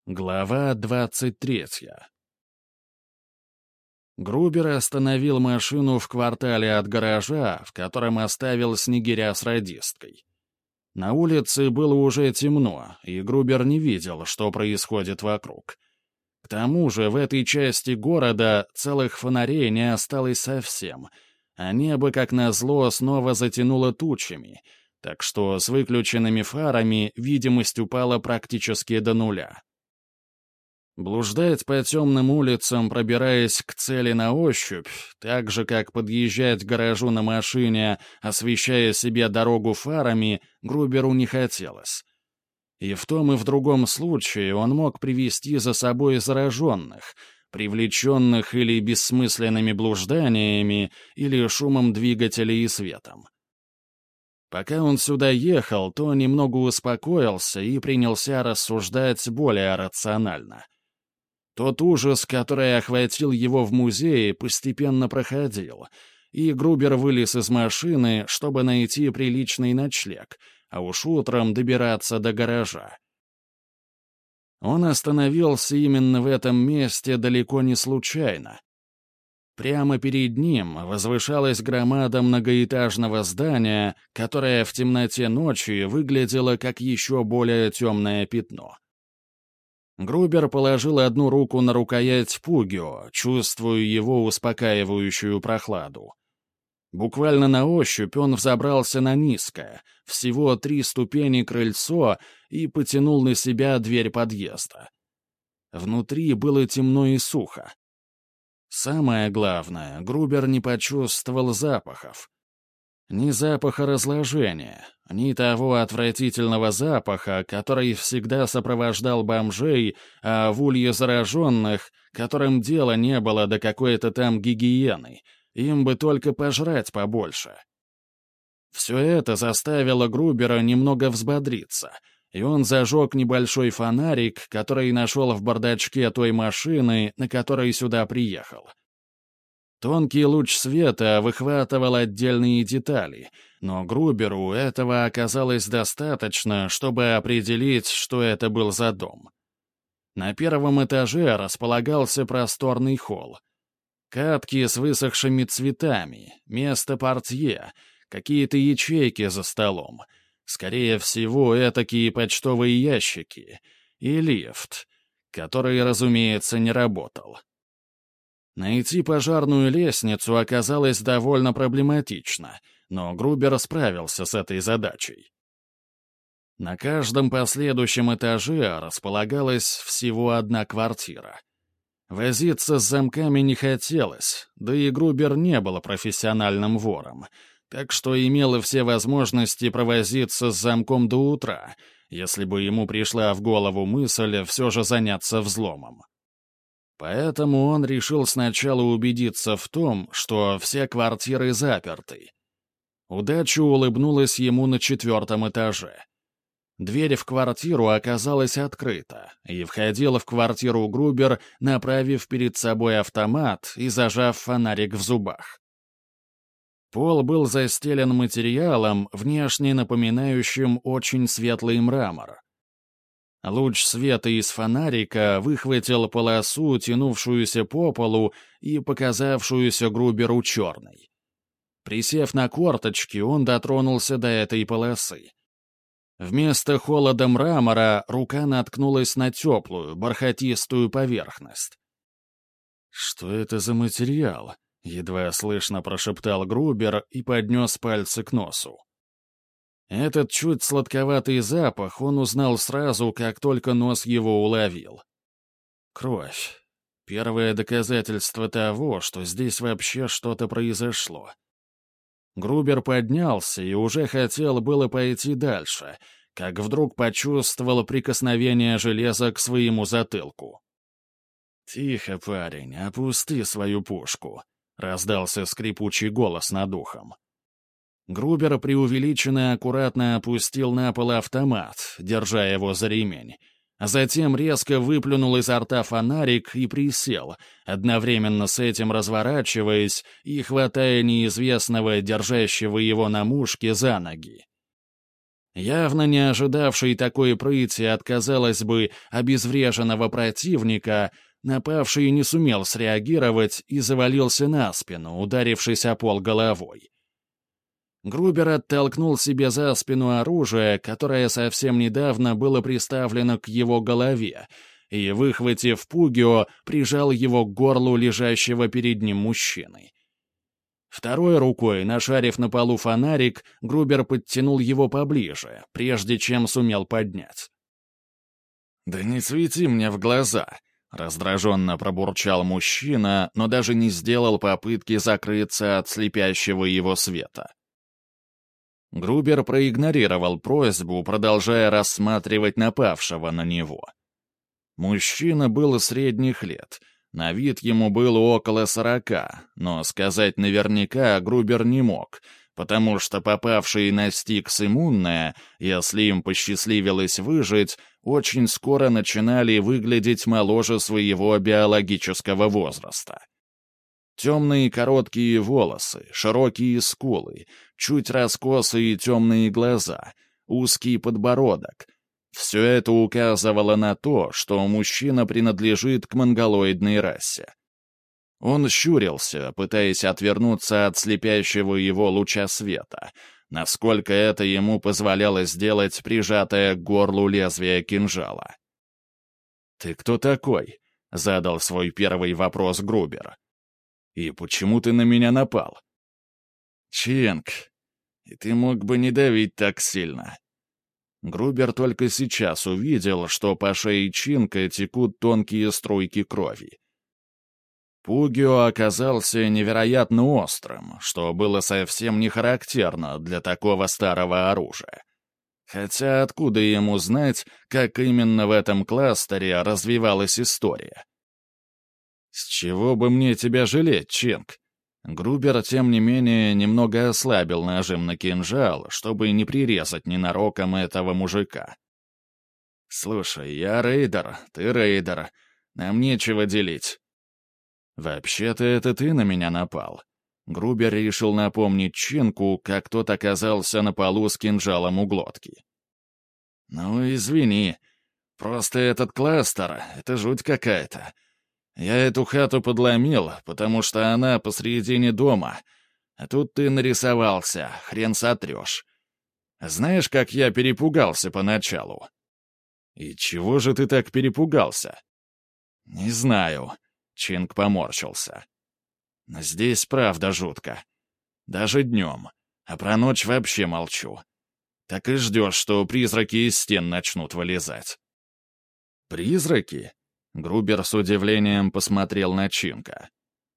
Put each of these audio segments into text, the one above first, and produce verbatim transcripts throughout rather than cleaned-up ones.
Глава двадцать третья. Грубер остановил машину в квартале от гаража, в котором оставил снегиря с радисткой. На улице было уже темно, и Грубер не видел, что происходит вокруг. К тому же в этой части города целых фонарей не осталось совсем, а небо, как назло, снова затянуло тучами, так что с выключенными фарами видимость упала практически до нуля. Блуждать по темным улицам, пробираясь к цели на ощупь, так же, как подъезжать к гаражу на машине, освещая себе дорогу фарами, Груберу не хотелось. И в том и в другом случае он мог привести за собой зараженных, привлеченных или бессмысленными блужданиями, или шумом двигателей и светом. Пока он сюда ехал, то немного успокоился и принялся рассуждать более рационально. Тот ужас, который охватил его в музее, постепенно проходил, и Грубер вылез из машины, чтобы найти приличный ночлег, а уж утром добираться до гаража. Он остановился именно в этом месте далеко не случайно. Прямо перед ним возвышалась громада многоэтажного здания, которое в темноте ночи выглядело как еще более темное пятно. Грубер положил одну руку на рукоять Пугио, чувствуя его успокаивающую прохладу. Буквально на ощупь он взобрался на низкое, всего три ступени крыльцо и потянул на себя дверь подъезда. Внутри было темно и сухо. Самое главное, Грубер не почувствовал запахов. Ни запаха разложения, ни того отвратительного запаха, который всегда сопровождал бомжей, а в улье зараженных, которым дела не было до какой-то там гигиены, им бы только пожрать побольше. Все это заставило Грубера немного взбодриться, и он зажег небольшой фонарик, который нашел в бардачке той машины, на которой сюда приехал. Тонкий луч света выхватывал отдельные детали, но Груберу этого оказалось достаточно, чтобы определить, что это был за дом. На первом этаже располагался просторный холл. Катки с высохшими цветами, место портье, какие-то ячейки за столом. Скорее всего, этакие почтовые ящики. И лифт, который, разумеется, не работал. Найти пожарную лестницу оказалось довольно проблематично, но Грубер справился с этой задачей. На каждом последующем этаже располагалась всего одна квартира. Возиться с замками не хотелось, да и Грубер не был профессиональным вором, так что имел все возможности провозиться с замком до утра, если бы ему пришла в голову мысль все же заняться взломом. Поэтому он решил сначала убедиться в том, что все квартиры заперты. Удача улыбнулась ему на четвертом этаже. Дверь в квартиру оказалась открыта, и входил в квартиру Грубер, направив перед собой автомат и зажав фонарик в зубах. Пол был застелен материалом, внешне напоминающим очень светлый мрамор. Луч света из фонарика выхватил полосу, тянувшуюся по полу и показавшуюся Груберу черной. Присев на корточки, он дотронулся до этой полосы. Вместо холода мрамора рука наткнулась на теплую, бархатистую поверхность. «Что это за материал?» — едва слышно прошептал Грубер и поднес пальцы к носу. Этот чуть сладковатый запах он узнал сразу, как только нос его уловил. Кровь. Первое доказательство того, что здесь вообще что-то произошло. Грубер поднялся и уже хотел было пойти дальше, как вдруг почувствовал прикосновение железа к своему затылку. «Тихо, парень, опусти свою пушку», — раздался скрипучий голос над ухом. Грубер преувеличенно аккуратно опустил на пол автомат, держа его за ремень, а затем резко выплюнул изо рта фонарик и присел, одновременно с этим разворачиваясь и хватая неизвестного, держащего его на мушке, за ноги. Явно не ожидавший такой прыти от, казалось бы, обезвреженного противника, напавший не сумел среагировать и завалился на спину, ударившись о пол головой. Грубер оттолкнул себе за спину оружие, которое совсем недавно было приставлено к его голове, и, выхватив Пугио, прижал его к горлу лежащего перед ним мужчины. Второй рукой, нашарив на полу фонарик, Грубер подтянул его поближе, прежде чем сумел поднять. «Да не свети мне в глаза!» — раздраженно пробурчал мужчина, но даже не сделал попытки закрыться от слепящего его света. Грубер проигнорировал просьбу, продолжая рассматривать напавшего на него. Мужчина был средних лет — на вид ему было около сорока, но сказать наверняка Грубер не мог, потому что попавшие на Стикс иммунные, если им посчастливилось выжить, очень скоро начинали выглядеть моложе своего биологического возраста. Темные короткие волосы, широкие скулы, чуть раскосые темные глаза, узкий подбородок — все это указывало на то, что мужчина принадлежит к монголоидной расе. Он щурился, пытаясь отвернуться от слепящего его луча света, насколько это ему позволяло сделать прижатое к горлу лезвие кинжала. «Ты кто такой?» — задал свой первый вопрос Грубер. «И почему ты на меня напал?» «Ченг, и ты мог бы не давить так сильно». Грубер только сейчас увидел, что по шее Чинка текут тонкие струйки крови. Пугио оказался невероятно острым, что было совсем не характерно для такого старого оружия. Хотя откуда ему знать, как именно в этом кластере развивалась история? «С чего бы мне тебя жалеть, Чинг?» Грубер, тем не менее, немного ослабил нажим на кинжал, чтобы не прирезать ненароком этого мужика. «Слушай, я рейдер, ты рейдер. Нам нечего делить». «Вообще-то это ты на меня напал». Грубер решил напомнить Чинку, как тот оказался на полу с кинжалом у глотки. «Ну, извини. Просто этот кластер — это жуть какая-то. Я эту хату подломил, потому что она посредине дома. А тут ты нарисовался, хрен сотрешь. Знаешь, как я перепугался поначалу?» «И чего же ты так перепугался?» «Не знаю», — Чинг поморщился. «Но здесь правда жутко. Даже днем. А про ночь вообще молчу. Так и ждешь, что призраки из стен начнут вылезать». «Призраки?» Грубер с удивлением посмотрел на Чинка.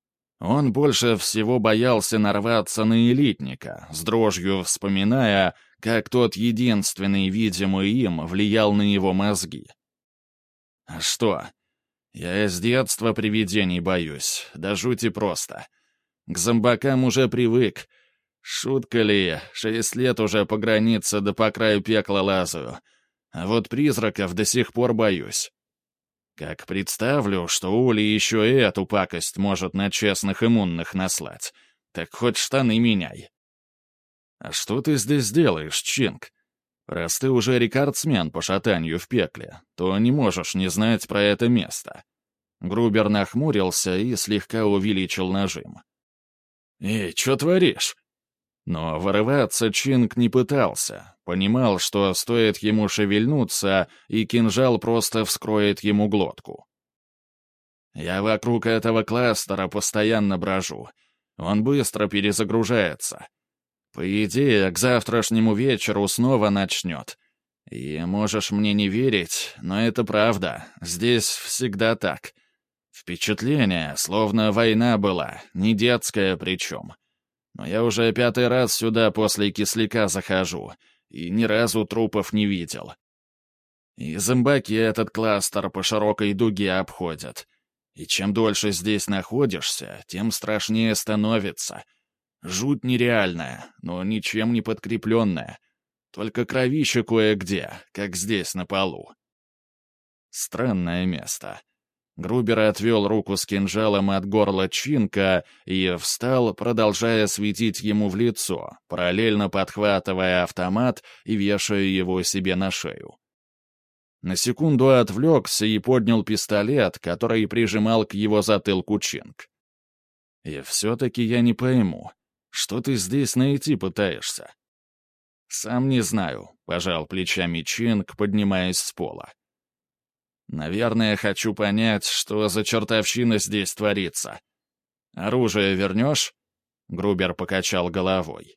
Он больше всего боялся нарваться на элитника, с дрожью вспоминая, как тот единственный видимый им влиял на его мозги. «А что? Я с детства привидений боюсь, да жути просто. К зомбакам уже привык. Шутка ли, шесть лет уже по границе да по краю пекла лазаю. А вот призраков до сих пор боюсь. Как представлю, что Ули еще и эту пакость может на честных иммунных наслать, так хоть штаны меняй». «А что ты здесь делаешь, Чинг? Раз ты уже рекордсмен по шатанию в пекле, то не можешь не знать про это место». Грубер нахмурился и слегка увеличил нажим. «Эй, что творишь?» Но вырываться Чинг не пытался, понимал, что стоит ему шевельнуться, и кинжал просто вскроет ему глотку. «Я вокруг этого кластера постоянно брожу. Он быстро перезагружается. По идее, к завтрашнему вечеру снова начнет. И можешь мне не верить, но это правда, здесь всегда так. Впечатление, словно война была, не детская причем. Но я уже пятый раз сюда после кисляка захожу, и ни разу трупов не видел. И зомбаки этот кластер по широкой дуге обходят. И чем дольше здесь находишься, тем страшнее становится. Жуть нереальная, но ничем не подкрепленная. Только кровище кое-где, как здесь на полу. Странное место. Грубер отвел руку с кинжалом от горла Чинка и встал, продолжая светить ему в лицо, параллельно подхватывая автомат и вешая его себе на шею. На секунду отвлекся и поднял пистолет, который прижимал к его затылку Чинк. «И все-таки я не пойму, что ты здесь найти пытаешься?» «Сам не знаю», — пожал плечами Чинк, поднимаясь с пола. «Наверное, хочу понять, что за чертовщина здесь творится. Оружие вернешь?» Грубер покачал головой.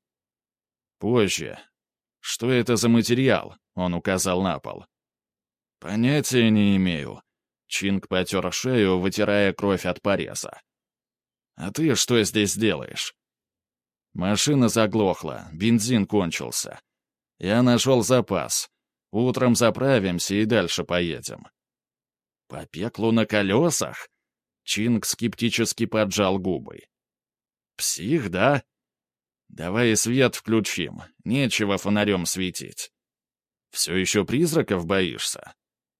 «Позже. Что это за материал?» — он указал на пол. «Понятия не имею». Чинк потер шею, вытирая кровь от пореза. «А ты что здесь делаешь?» «Машина заглохла, бензин кончился. Я нашел запас. Утром заправимся и дальше поедем». «По пеклу на колесах?» Чинк скептически поджал губы. «Псих, да? Давай свет включим, нечего фонарем светить. Все еще призраков боишься?»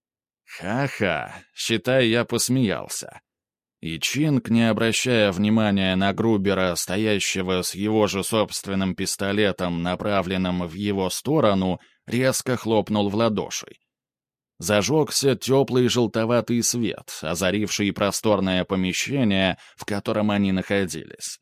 «Ха-ха, считай, я посмеялся». И Чинк, не обращая внимания на Грубера, стоящего с его же собственным пистолетом, направленным в его сторону, резко хлопнул в ладоши. Зажегся теплый желтоватый свет, озаривший просторное помещение, в котором они находились.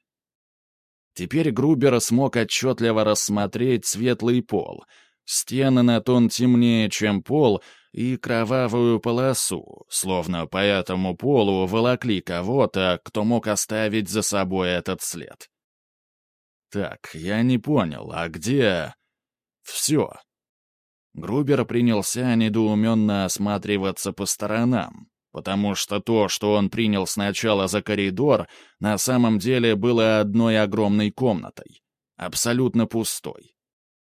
Теперь Грубер смог отчетливо рассмотреть светлый пол, стены на тон темнее, чем пол, и кровавую полосу, словно по этому полу волокли кого-то, кто мог оставить за собой этот след. «Так, я не понял, а где...» «Все». Грубер принялся недоуменно осматриваться по сторонам, потому что то, что он принял сначала за коридор, на самом деле было одной огромной комнатой, абсолютно пустой.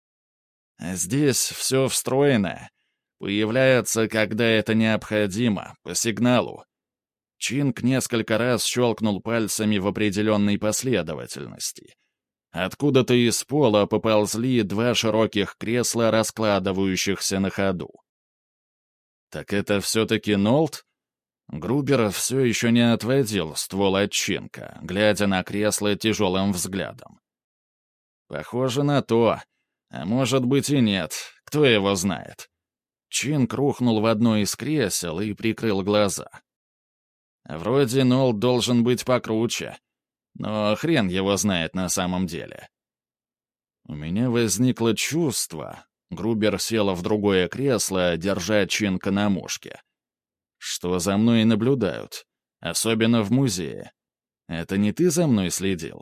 «Здесь все встроено. Появляется, когда это необходимо, по сигналу». Чинк несколько раз щелкнул пальцами в определенной последовательности. Откуда-то из пола поползли два широких кресла, раскладывающихся на ходу. «Так это все-таки Нолт?» Грубер все еще не отводил ствол от Чинка, глядя на кресло тяжелым взглядом. «Похоже на то. А может быть и нет. Кто его знает?» Чинк рухнул в одно из кресел и прикрыл глаза. «Вроде Нолт должен быть покруче. Но хрен его знает на самом деле». У меня возникло чувство... Грубер сел в другое кресло, держа Чинка на мушке. «Что за мной наблюдают? Особенно в музее. Это не ты за мной следил?»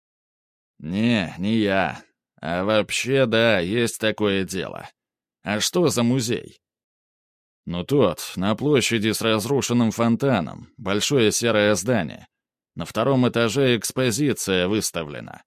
«Не, не я. А вообще, да, есть такое дело. А что за музей?» «Ну тот, на площади с разрушенным фонтаном, большое серое здание. На втором этаже экспозиция выставлена».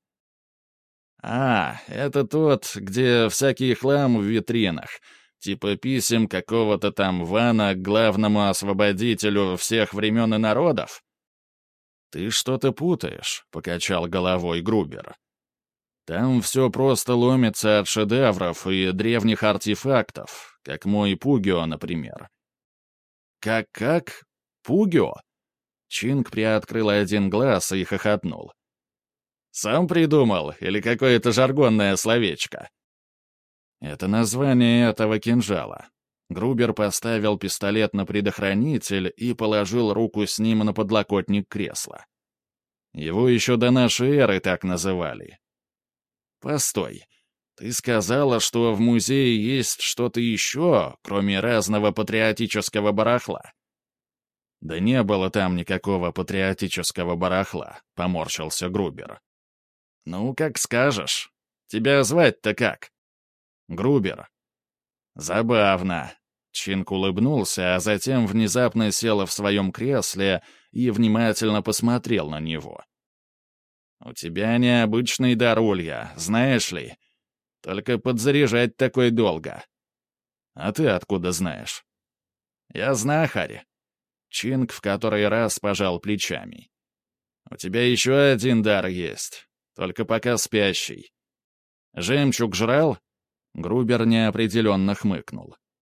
«А, это тот, где всякий хлам в витринах, типа писем какого-то там Вана к главному освободителю всех времен и народов?» «Ты что-то путаешь», — покачал головой Грубер. «Там все просто ломится от шедевров и древних артефактов, как мой Пугио, например». «Как-как? Пугио?» Чинк приоткрыл один глаз и хохотнул. «Сам придумал или какое-то жаргонное словечко?» «Это название этого кинжала». Грубер поставил пистолет на предохранитель и положил руку с ним на подлокотник кресла. «Его еще до нашей эры так называли». «Постой, ты сказала, что в музее есть что-то еще, кроме разного патриотического барахла?» «Да не было там никакого патриотического барахла», — поморщился Грубер. «Ну, как скажешь. Тебя звать-то как?» «Грубер». «Забавно». Чинк улыбнулся, а затем внезапно сел в своем кресле и внимательно посмотрел на него. «У тебя необычный дар, Улья, знаешь ли? Только подзаряжать такой долго». «А ты откуда знаешь?» «Я знахарь». Чинк в который раз пожал плечами. «У тебя еще один дар есть, только пока спящий. Жемчуг жрал?» Грубер неопределенно хмыкнул.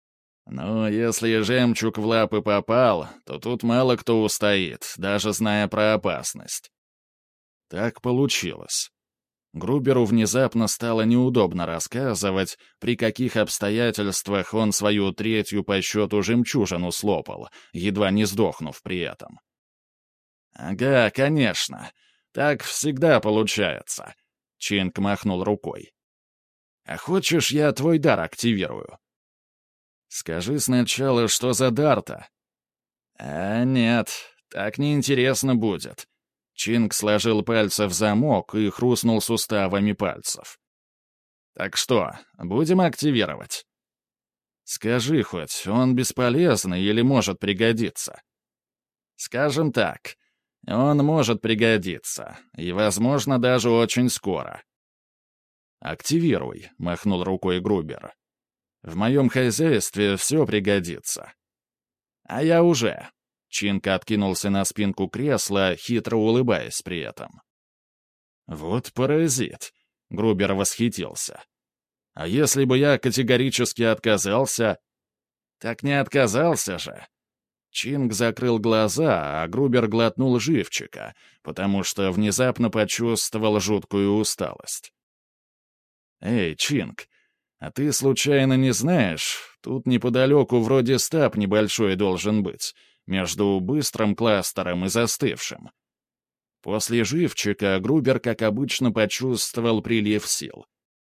«Ну, если жемчуг в лапы попал, то тут мало кто устоит, даже зная про опасность». Так получилось. Груберу внезапно стало неудобно рассказывать, при каких обстоятельствах он свою третью по счету жемчужину слопал, едва не сдохнув при этом. «Ага, конечно. Так всегда получается», — Чинг махнул рукой. «А хочешь, я твой дар активирую?» «Скажи сначала, что за дар-то?» «А нет, так неинтересно будет». Чинг сложил пальцы в замок и хрустнул суставами пальцев. «Так что, будем активировать?» «Скажи хоть, он бесполезный или может пригодиться?» «Скажем так, он может пригодиться, и, возможно, даже очень скоро». «Активируй», — махнул рукой Грубер. «В моем хозяйстве все пригодится». «А я уже». Чинг откинулся на спинку кресла, хитро улыбаясь при этом. «Вот паразит», — Грубер восхитился. «А если бы я категорически отказался?» «Так не отказался же». Чинг закрыл глаза, а Грубер глотнул живчика, потому что внезапно почувствовал жуткую усталость. «Эй, Чинг, а ты случайно не знаешь, тут неподалеку вроде стаб небольшой должен быть, между быстрым кластером и застывшим». После живчика Грубер, как обычно, почувствовал прилив сил.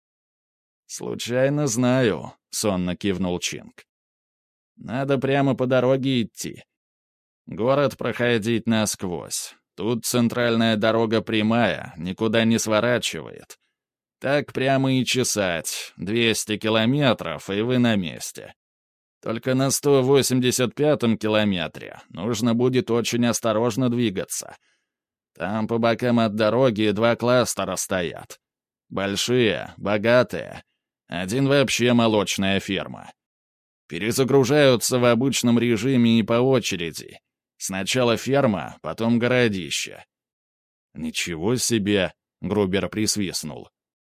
«Случайно знаю», — сонно кивнул Чинг. «Надо прямо по дороге идти. Город проходить насквозь. Тут центральная дорога прямая, никуда не сворачивает. Так прямо и чесать, двести километров, и вы на месте. Только на сто восемьдесят пятом километре нужно будет очень осторожно двигаться. Там по бокам от дороги два кластера стоят. Большие, богатые. Один вообще молочная ферма. Перезагружаются в обычном режиме и по очереди. Сначала ферма, потом городище. «Ничего себе!» — Грубер присвистнул.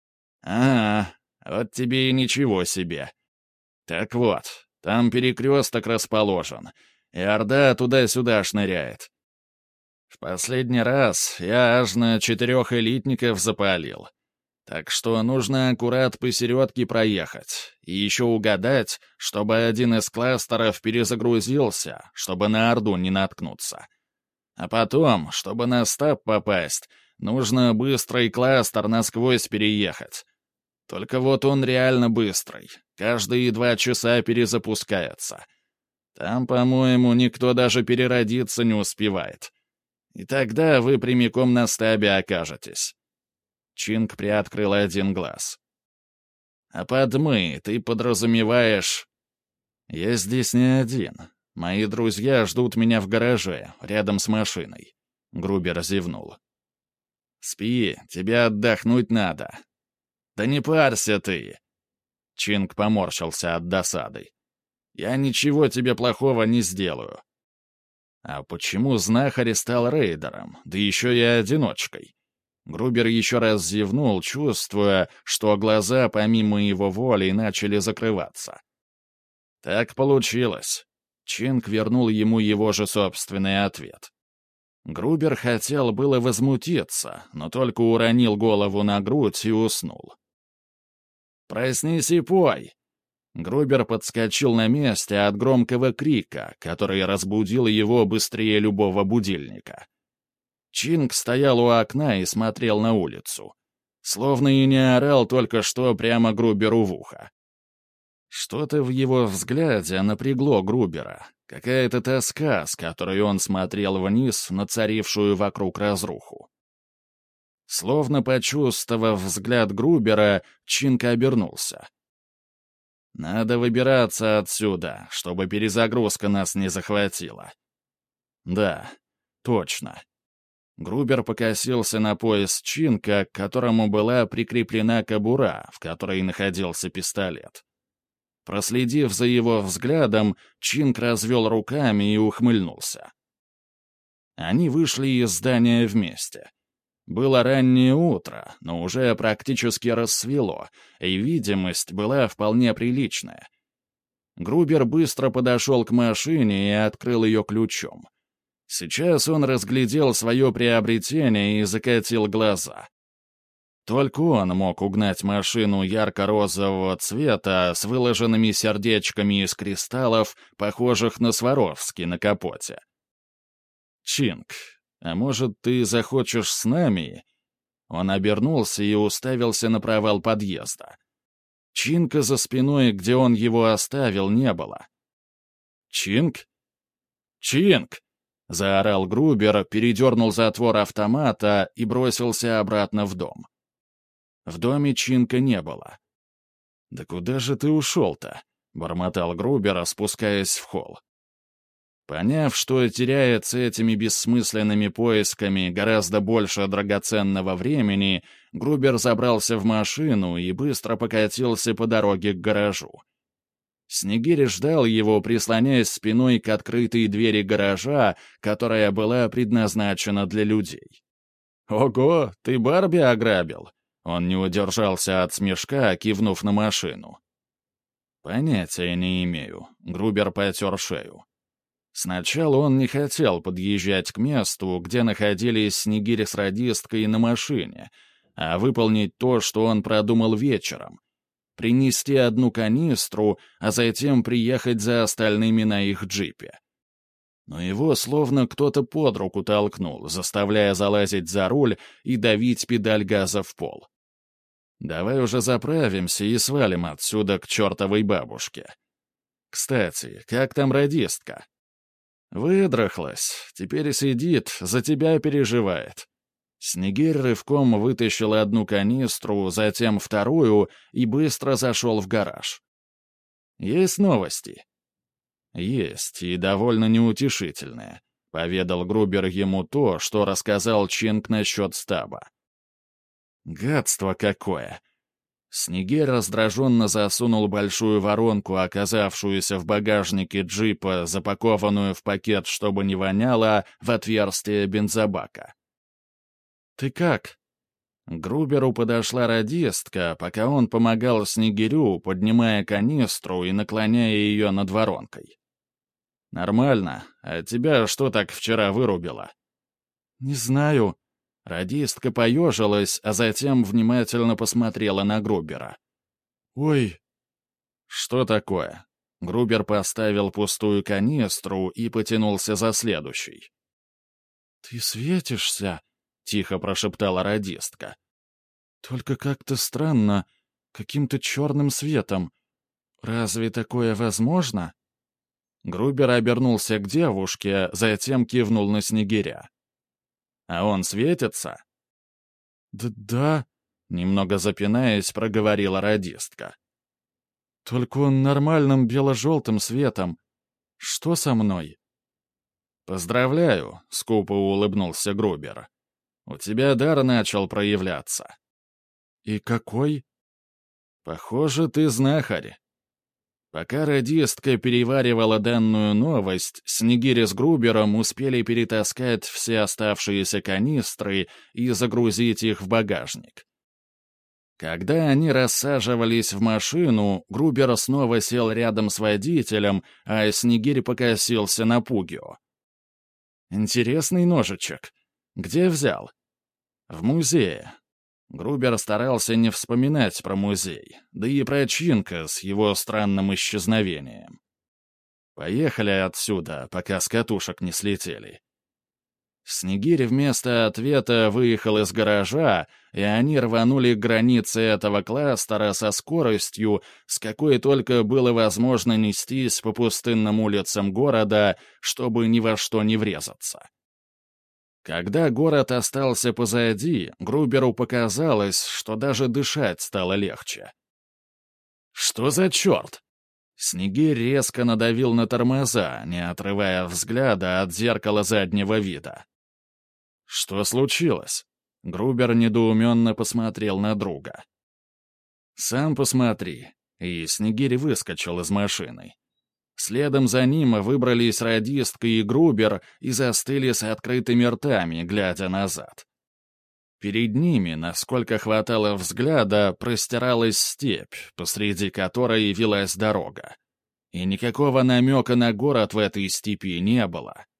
«А, вот тебе и ничего себе. Так вот, там перекресток расположен, и орда туда-сюда шныряет. В последний раз я аж на четырех элитников запалил. Так что нужно аккурат посередке проехать и еще угадать, чтобы один из кластеров перезагрузился, чтобы на орду не наткнуться. А потом, чтобы на стаб попасть, нужно быстрый кластер насквозь переехать. Только вот он реально быстрый, каждые два часа перезапускается. Там, по-моему, никто даже переродиться не успевает. И тогда вы прямиком на стабе окажетесь». Чинг приоткрыл один глаз. «А под «мы» ты подразумеваешь...» «Я здесь не один. Мои друзья ждут меня в гараже, рядом с машиной». Грубер зевнул. «Спи, тебе отдохнуть надо». «Да не парься ты!» Чинг поморщился от досады. «Я ничего тебе плохого не сделаю». «А почему знахарь стал рейдером, да еще и одиночкой?» Грубер еще раз зевнул, чувствуя, что глаза помимо его воли начали закрываться. «Так получилось». Чинг вернул ему его же собственный ответ. Грубер хотел было возмутиться, но только уронил голову на грудь и уснул. «Проснись и пой!» Грубер подскочил на месте от громкого крика, который разбудил его быстрее любого будильника. Чинг стоял у окна и смотрел на улицу. Словно и не орал только что прямо Груберу в ухо. Что-то в его взгляде напрягло Грубера. Какая-то тоска, с которой он смотрел вниз на царившую вокруг разруху. Словно почувствовав взгляд Грубера, Чинг обернулся. «Надо выбираться отсюда, чтобы перезагрузка нас не захватила». «Да, точно». Грубер покосился на пояс Чинга, к которому была прикреплена кобура, в которой находился пистолет. Проследив за его взглядом, Чинг развел руками и ухмыльнулся. Они вышли из здания вместе. Было раннее утро, но уже практически рассвело, и видимость была вполне приличная. Грубер быстро подошел к машине и открыл ее ключом. Сейчас он разглядел свое приобретение и закатил глаза. Только он мог угнать машину ярко-розового цвета с выложенными сердечками из кристаллов, похожих на Сваровски на капоте. «Чинг, а может, ты захочешь с нами?» Он обернулся и уставился на провал подъезда. Чинка за спиной, где он его оставил, не было. «Чинг? Чинг!» — заорал Грубер, передернул затвор автомата и бросился обратно в дом. В доме Чинка не было. «Да куда же ты ушел-то?» — бормотал Грубер, спускаясь в холл. Поняв, что теряет с этими бессмысленными поисками гораздо больше драгоценного времени, Грубер забрался в машину и быстро покатился по дороге к гаражу. Снегирь ждал его, прислоняясь спиной к открытой двери гаража, которая была предназначена для людей. «Ого, ты Барби ограбил?» Он не удержался от смешка, кивнув на машину. «Понятия не имею», — Грубер потер шею. Сначала он не хотел подъезжать к месту, где находились Снегирь с радисткой на машине, а выполнить то, что он продумал вечером. Принести одну канистру, а затем приехать за остальными на их джипе. Но его словно кто-то под руку толкнул, заставляя залазить за руль и давить педаль газа в пол. «Давай уже заправимся и свалим отсюда к чертовой бабушке. Кстати, как там радистка?» «Выдрахлась, теперь сидит, за тебя переживает». Снегирь рывком вытащил одну канистру, затем вторую и быстро зашел в гараж. «Есть новости?» «Есть, и довольно неутешительные», — поведал Грубер ему то, что рассказал Чинг насчет стаба. «Гадство какое!» Снегирь раздраженно засунул большую воронку, оказавшуюся в багажнике джипа, запакованную в пакет, чтобы не воняло, в отверстие бензобака. «Ты как?» К Груберу подошла радистка, пока он помогал Снегирю, поднимая канистру и наклоняя ее над воронкой. «Нормально. А тебя что так вчера вырубило?» «Не знаю». Радистка поежилась, а затем внимательно посмотрела на Грубера. «Ой!» «Что такое?» Грубер поставил пустую канистру и потянулся за следующей. «Ты светишься?» — тихо прошептала радистка. «Только как-то странно, каким-то черным светом. Разве такое возможно?» Грубер обернулся к девушке, затем кивнул на Снегиря. «А он светится?» «Да-да», — немного запинаясь, проговорила радистка. «Только он нормальным бело-желтым светом. Что со мной?» «Поздравляю», — скупо улыбнулся Грубер. «У тебя дар начал проявляться». «И какой?» «Похоже, ты знахарь». Пока радистка переваривала данную новость, Снегирь с Грубером успели перетаскать все оставшиеся канистры и загрузить их в багажник. Когда они рассаживались в машину, Грубер снова сел рядом с водителем, а Снегирь покосился на Пугио. «Интересный ножичек. Где взял?» «В музее». Грубер старался не вспоминать про музей, да и про Чинка с его странным исчезновением. «Поехали отсюда, пока с катушек не слетели». Снегирь вместо ответа выехал из гаража, и они рванули к границе этого кластера со скоростью, с какой только было возможно нестись по пустынным улицам города, чтобы ни во что не врезаться. Когда город остался позади, Груберу показалось, что даже дышать стало легче. «Что за черт?» Снегирь резко надавил на тормоза, не отрывая взгляда от зеркала заднего вида. «Что случилось?» Грубер недоуменно посмотрел на друга. «Сам посмотри», и Снегирь выскочил из машины. Следом за ним выбрались радистка и Грубер и застыли с открытыми ртами, глядя назад. Перед ними, насколько хватало взгляда, простиралась степь, посреди которой велась дорога. И никакого намека на город в этой степи не было.